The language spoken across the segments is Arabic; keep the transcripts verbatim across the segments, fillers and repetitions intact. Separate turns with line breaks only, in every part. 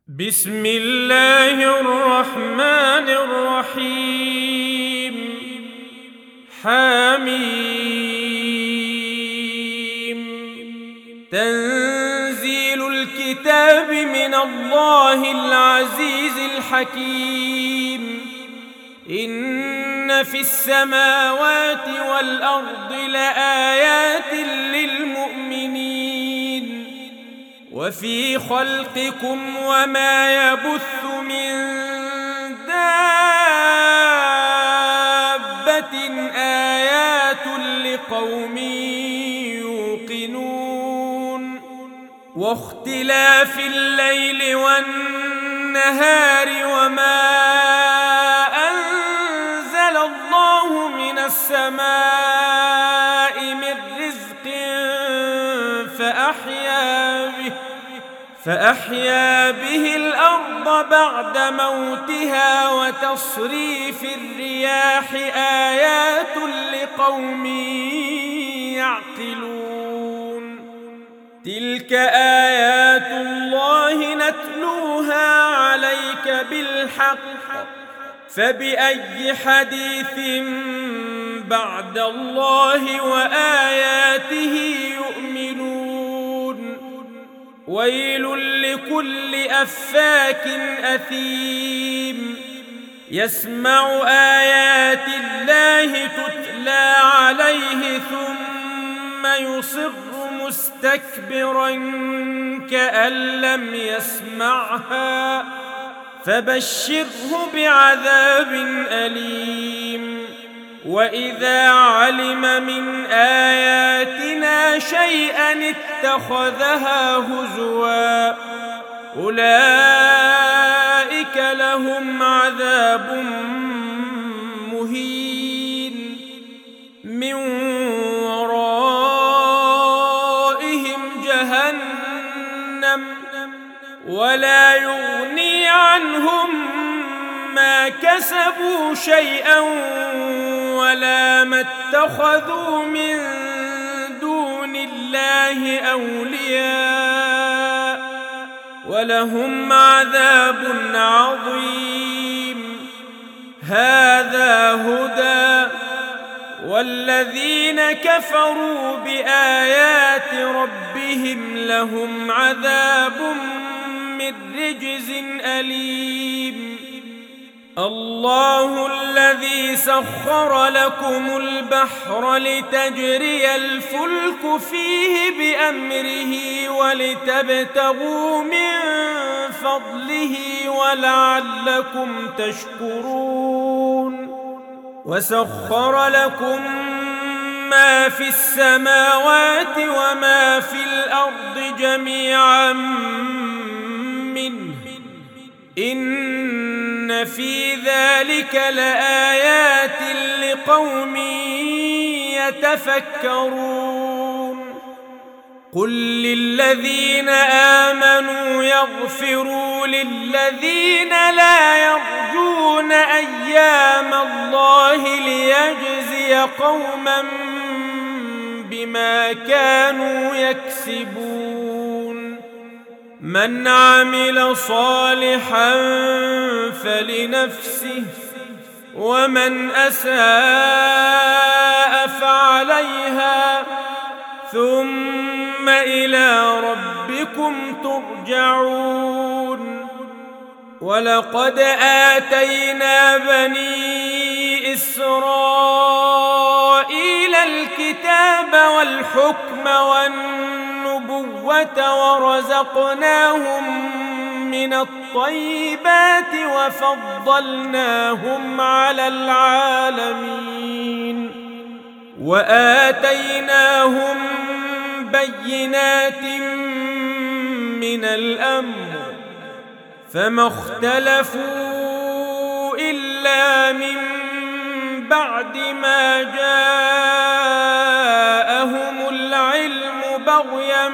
بسم الله الرحمن الرحيم. حميم. تنزيل الكتاب من الله العزيز الحكيم. إن في السماوات والأرض لآيات للمؤمنين وفي خلقكم وما يبث من دابة آيات لقوم يوقنون واختلاف الليل والنهار وما أنزل الله من السماء من رزق فأحيا به فأحيا به الأرض بعد موتها وتصريف الرياح آيات لقوم يعقلون. تلك آيات الله نتلوها عليك بالحق فبأي حديث بعد الله وآياته يؤمنون. ويل لكل أفاك أثيم يسمع آيات الله تتلى عليه ثم يصر مستكبرا كأن لم يسمعها فبشره بعذاب أليم. وإذا علم من آياتنا شيئا اتخذها هزوا أولئك لهم عذاب مهين من ورائهم جهنم ولا يغني عنهم ما كسبوا شيئا ولا ما اتخذوا من دون الله أولياء ولهم عذاب عظيم. هذا هدى والذين كفروا بآيات ربهم لهم عذاب من رجز أليم. الله الذي سخر لكم البحر لتجري الفلك فيه بأمره ولتبتغوا من فضله ولعلكم تشكرون. وسخر لكم ما في السماوات وما في الأرض جميعا منه إن في ذلك لآيات لقوم يتفكرون. قل للذين آمنوا يغفروا للذين لا يرجون أيام الله ليجزي قوما بما كانوا يكسبون. من عمل صالحا فلنفسه ومن أساء فعليها ثم إلى ربكم ترجعون. ولقد آتينا بني إسرائيل الكتاب والحكم والنبوة ورزقناهم من الطيبات وفضلناهم على العالمين وآتيناهم بينات من الأمر فما اختلفوا إلا من بعد ما جاءهم العلم بغيا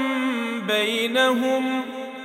بينهم.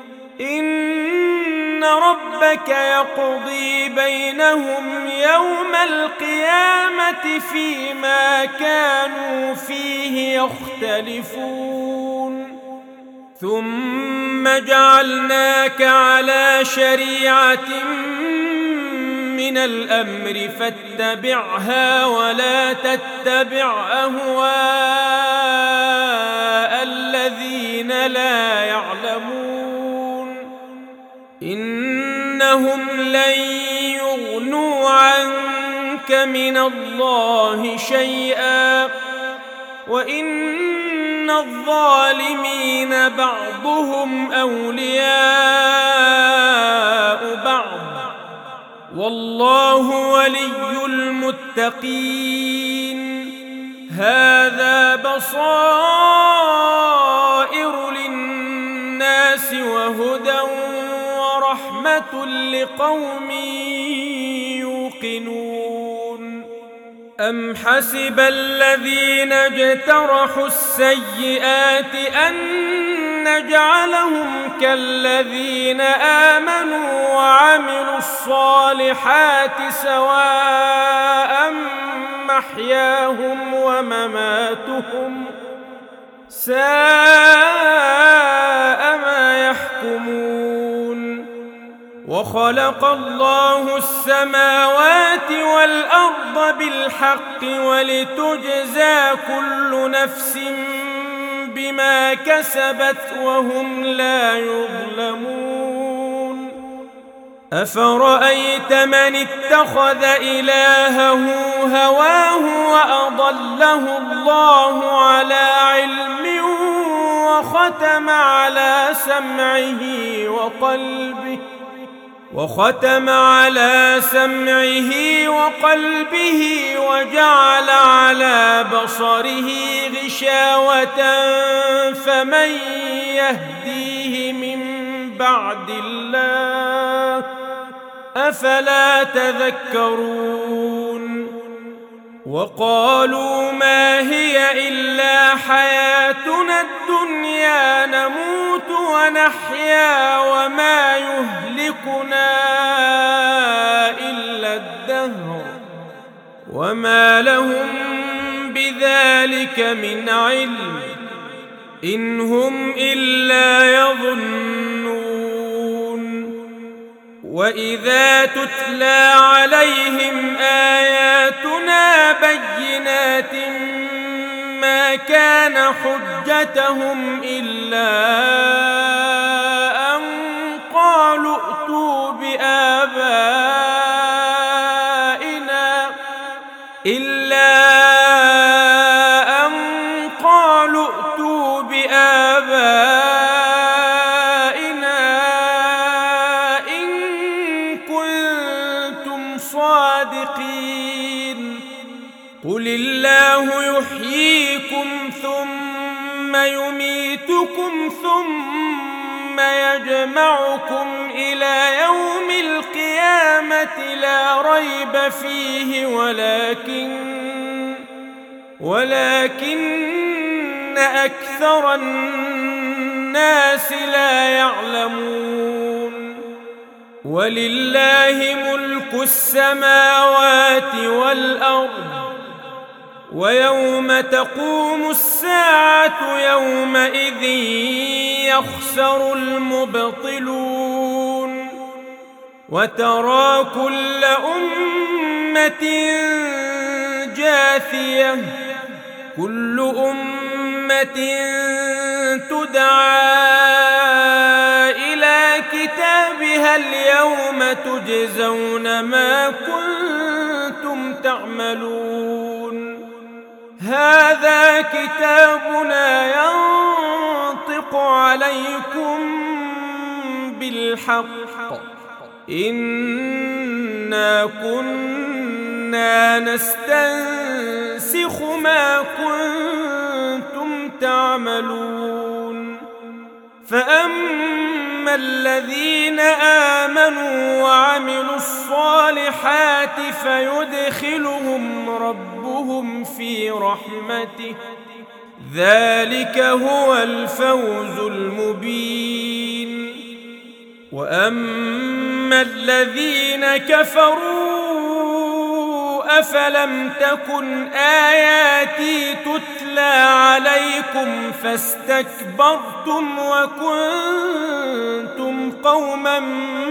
إن ربك يقضي بينهم يوم القيامة فيما كانوا فيه يختلفون. ثم جعلناك على شريعة من الأمر فاتبعها ولا تتبع أهواء الذين لا يعلمون إنهم لن يغنوا عنك من الله شيئا وإن الظالمين بعضهم أولياء بعض والله ولي المتقين هذا بصائر للناس وهدى ورحمة لقوم يوقنون أم حسب الذين اجترحوا السيئات أن نجعلهم كالذين آمنوا وعملوا الصالحات سواء محياهم ومماتهم ساء ما يحكمون وخلق الله السماوات والأرض بالحق ولتجزى كل نفس بما كسبت وهم لا يظلمون أفرأيت من اتخذ إلهه هواه وأضله الله على علم وختم على سمعه وقلبه وختم على سمعه وقلبه وجعل على بصره غشاوة فمن يهديه من بعد الله أفلا تذكرون وقالوا ما هي إلا حياتنا الدنيا نموت ونحيا وما يهلكنا إلا الدهر وما لهم بذلك من علم إن هم إلا يظنون وإذا تتلى عليهم آياتنا بينات ما كان حجتهم إلا أن قالوا ائتوا بآبائنا إلا أن قالوا ائتوا بآبائنا إن كنتم صادقين قل الله يحييكم ثم يميتكم ثم يجمعكم إلى يوم القيامة لا ريب فيه ولكن ولكن أكثر الناس لا يعلمون ولله ملك السماوات والأرض ويوم تقوم الساعة يومئذ يخسر المبطلون وترى كل أمة جاثية كل أمة تدعى إلى كتابها اليوم تجزون ما كنتم تعملون هذا كتابنا ينطق عليكم بالحق إنا كنا نستنسخ ما كنتم تعملون فأما الذين آمنوا وعملوا الصالحات فيدخلهم ربهم في رحمته ذلك هو الفوز المبين وأما الذين كفروا أفلم تكن آياتي تتلى عليكم فاستكبرتم وكنتم قوما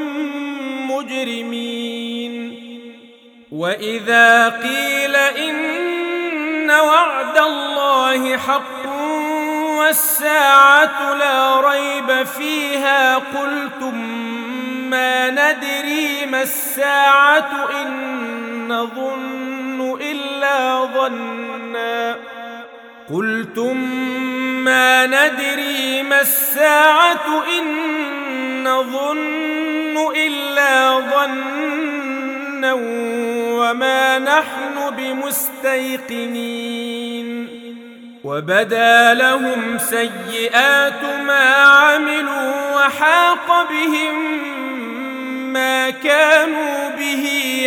مجرمين. وإذا قيل إن وعد الله حق والساعة لا ريب فيها قلتم ما ندري ما الساعة إن نظن إلا ظنا قلتم ما ندري ما الساعة إن نظن إلا ظنا وما نحن بمستيقنين. وبدا لهم سيئات ما عملوا وحاق بهم ما كانوا به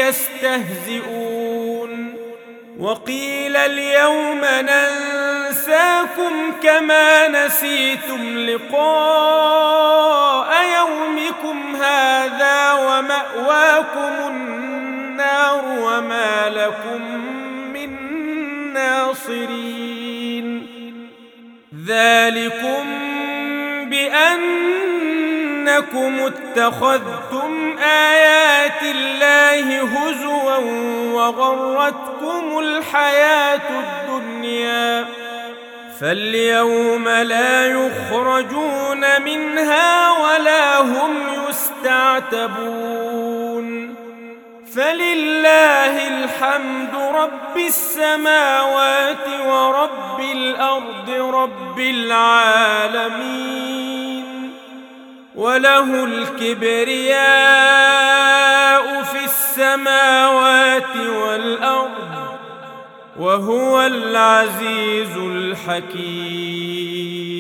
يستهزئون. وقيل اليوم ننساكم كما نسيتم لقاء يومكم هذا ومأواكم النار وما لكم من ناصرين. ذلكم بأنكم اتخذتم آيات الله هزوا وغرتكم الحياة الدنيا فاليوم لا يخرجون منها ولا هم يستعتبون. فلله الحمد رب السماوات ورب الأرض رب العالمين وله الكبرياء في السماوات والأرض وهو العزيز الحكيم.